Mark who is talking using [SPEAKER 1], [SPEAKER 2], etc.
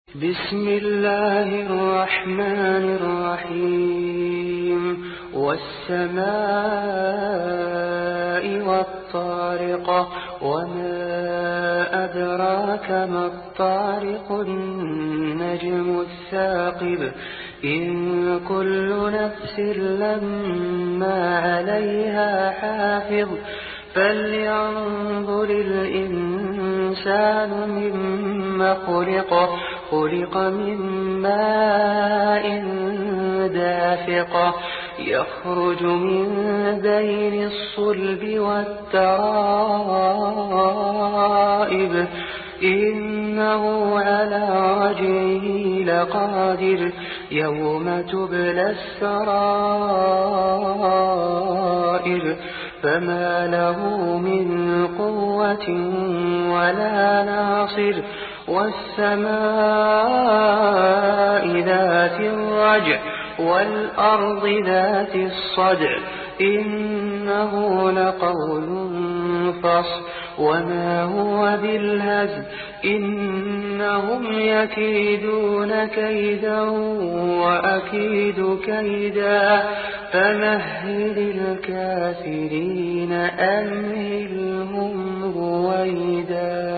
[SPEAKER 1] بسم الله الرحمن الرحيم والسماء والطارق وما أدراك ما الطارق النجم الثاقب إن كل نفس لما عليها حافظ فلينظر الإنسان مما خلق من ماء دافق يخرج من بين الصلب والترائب إنه على رجعه لقادر يوم تبلى السرائر فما له من قوة ولا ناصر والسماء ذات الرجع والأرض ذات الصدع إنه لقول فصل وما هو بالهزل إنهم يكيدون كيدا وأكيد كيدا فمهل الكافرين أمهلهم رويدا.